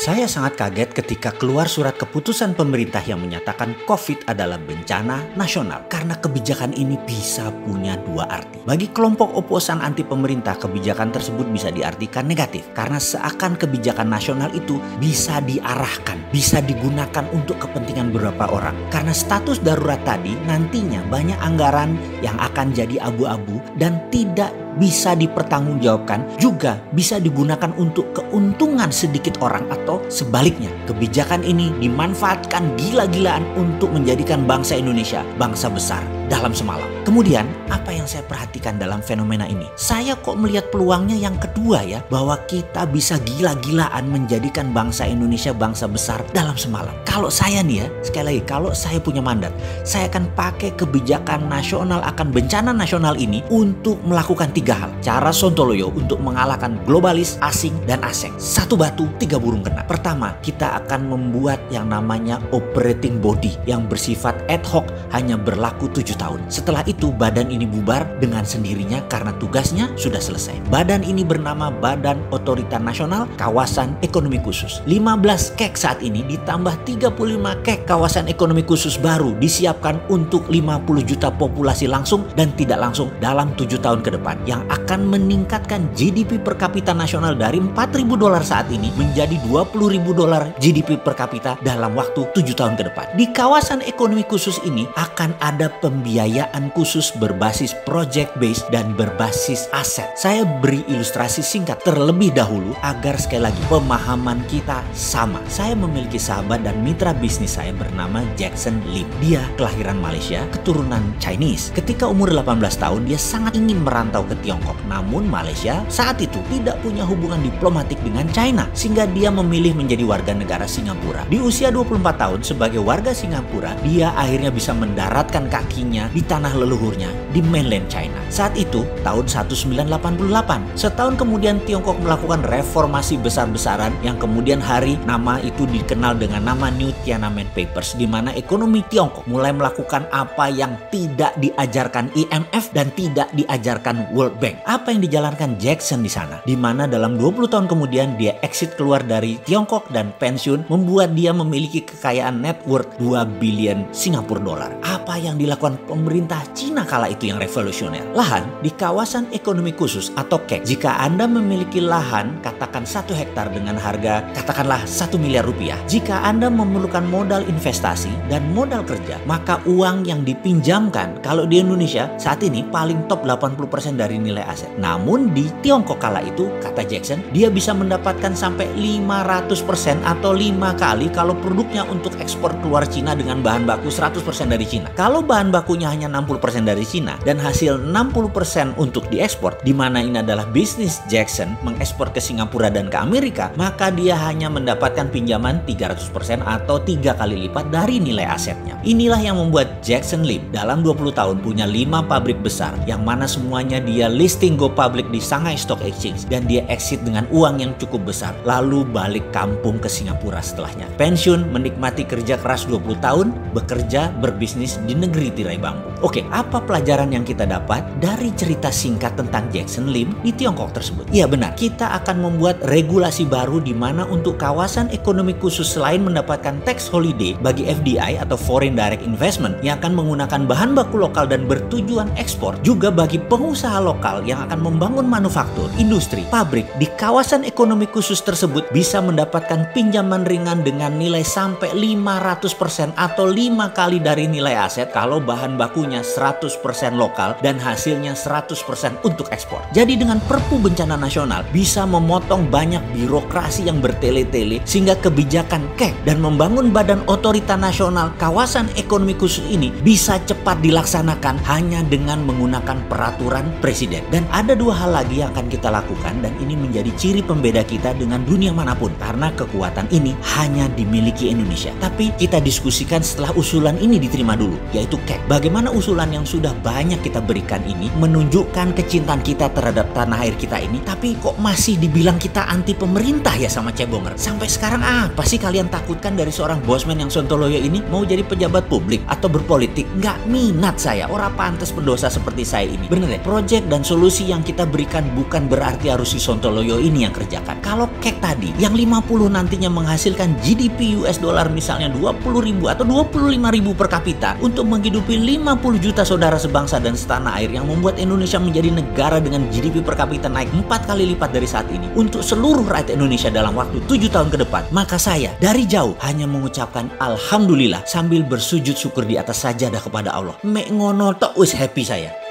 Saya sangat kaget ketika keluar surat keputusan pemerintah yang menyatakan COVID adalah bencana nasional. Karena kebijakan ini bisa punya dua arti. Bagi kelompok oposan anti pemerintah, kebijakan tersebut bisa diartikan negatif. Karena seakan kebijakan nasional itu bisa diarahkan, bisa digunakan untuk kepentingan beberapa orang. Karena status darurat tadi nantinya banyak anggaran yang akan jadi abu-abu dan tidak bisa dipertanggungjawabkan, juga bisa digunakan untuk keuntungan sedikit orang atau sebaliknya. Kebijakan ini dimanfaatkan gila-gilaan untuk menjadikan bangsa Indonesia bangsa besar dalam semalam. Kemudian apa yang saya perhatikan dalam fenomena ini? Saya kok melihat peluangnya yang kedua ya, bahwa kita bisa gila-gilaan menjadikan bangsa Indonesia bangsa besar dalam semalam. Kalau saya nih ya, sekali lagi, kalau saya punya mandat, saya akan pakai kebijakan nasional akan bencana nasional ini untuk melakukan 3 hal. Cara Sontoloyo untuk mengalahkan globalis, asing, dan asing. 1 batu, 3 burung kena. Pertama, kita akan membuat yang namanya operating body yang bersifat ad hoc, hanya berlaku 7 tahun. Setelah itu badan ini bubar dengan sendirinya karena tugasnya sudah selesai. Badan ini bernama Badan Otorita Nasional Kawasan Ekonomi Khusus. 15 KEK saat ini ditambah 35 KEK kawasan ekonomi khusus baru disiapkan untuk 50 juta populasi langsung dan tidak langsung dalam 7 tahun ke depan, yang akan meningkatkan GDP per kapita nasional dari $4.000 saat ini menjadi $20.000 GDP per kapita dalam waktu 7 tahun ke depan. Di kawasan ekonomi khusus ini akan ada pembiayaan khusus berbasis project based dan berbasis aset. Saya beri ilustrasi singkat terlebih dahulu agar sekali lagi pemahaman kita sama. Saya memiliki sahabat dan mitra bisnis saya bernama Jackson Lim. Dia kelahiran Malaysia, keturunan Chinese. Ketika umur 18 tahun dia sangat ingin merantau ke Tiongkok. Namun Malaysia saat itu tidak punya hubungan diplomatik dengan China, sehingga dia memilih menjadi warga negara Singapura. Di usia 24 tahun sebagai warga Singapura, dia akhirnya bisa mendaratkan kakinya di tanah leluhurnya di mainland China. Saat itu tahun 1988. Setahun kemudian Tiongkok melakukan reformasi besar-besaran yang kemudian hari nama itu dikenal dengan nama New Tiananmen Papers, di mana ekonomi Tiongkok mulai melakukan apa yang tidak diajarkan IMF dan tidak diajarkan World Bank. Apa yang dijalankan Jackson di sana, di mana dalam 20 tahun kemudian dia exit keluar dari Tiongkok dan pensiun, membuat dia memiliki kekayaan net worth 2 billion Singapura dolar. Apa yang dilakukan pemerintah Cina kala itu yang revolusioner? Lahan di kawasan ekonomi khusus atau KEK. Jika Anda memiliki lahan katakan 1 hektar dengan harga katakanlah 1 miliar rupiah, jika Anda memerlukan modal investasi dan modal kerja, maka uang yang dipinjamkan kalau di Indonesia saat ini paling top 80% dari nilai aset. Namun di Tiongkok kala itu, kata Jackson, dia bisa mendapatkan sampai 500% atau 5 kali kalau produknya untuk ekspor keluar Cina dengan bahan baku 100% dari Cina. Kalau bahan bakunya hanya 60% dari Cina dan hasil 60% untuk diekspor, di mana ini adalah bisnis Jackson mengekspor ke Singapura dan ke Amerika, maka dia hanya mendapatkan pinjaman 300% atau 3 kali lipat dari nilai asetnya. Inilah yang membuat Jackson Lim dalam 20 tahun punya 5 pabrik besar, yang mana semuanya dia listing go public di Shanghai Stock Exchange, dan dia exit dengan uang yang cukup besar, lalu balik kampung ke Singapura setelahnya. Pensiun, menikmati kerja keras 20 tahun, bekerja, berbisnis di negeri tirai bambu. Oke, apa pelajaran yang kita dapat dari cerita singkat tentang Jackson Lim di Tiongkok tersebut? Iya benar, kita akan membuat regulasi baru di mana untuk kawasan ekonomi khusus selain mendapatkan tax holiday bagi FDI atau Foreign Direct Investment yang akan menggunakan bahan baku lokal dan bertujuan ekspor, juga bagi pengusaha lokal yang akan membangun manufaktur, industri, pabrik di kawasan ekonomi khusus tersebut bisa mendapatkan pinjaman ringan dengan nilai sampai 500% atau 5 kali dari nilai aset kalau bahan bakunya 100% lokal dan hasilnya 100% untuk ekspor. Jadi dengan Perpu Bencana Nasional bisa memotong banyak birokrasi yang bertele-tele, sehingga kebijakan KEK dan membangun Badan Otorita Nasional Kawasan Ekonomi Khusus ini bisa cepat dilaksanakan hanya dengan menggunakan peraturan presiden. Dan ada 2 hal lagi yang akan kita lakukan, dan ini menjadi ciri pembeda kita dengan dunia manapun, karena kekuatan ini hanya dimiliki Indonesia. Tapi kita diskusikan setelah usulan ini diterima dulu, yaitu KEK. Bagaimana usulan yang sudah banyak kita berikan ini menunjukkan kecintaan kita terhadap tanah air kita ini, tapi kok masih dibilang kita anti pemerintah ya sama Cebonger? Sampai sekarang apa sih kalian takutkan dari seorang bosman yang sontoloyo ini? Mau jadi pejabat publik atau berpolitik? Nggak minat saya, ora pantas pendosa seperti saya ini. Bener ya, project dan solusi yang kita berikan bukan berarti harus si sontoloyo ini yang kerjakan. Kalau kayak tadi, yang 50 nantinya menghasilkan GDP US dollar misalnya 20.000 atau 25.000 per kapita untuk menghidupi 50 juta saudara sebangsa dan setanah air, yang membuat Indonesia menjadi negara dengan GDP per kapita naik 4 kali lipat dari saat ini untuk seluruh rakyat Indonesia dalam waktu 7 tahun ke depan. Maka saya dari jauh hanya mengucapkan alhamdulillah sambil bersujud syukur di atas sajadah kepada Allah. Mek ngono tok wis happy saya.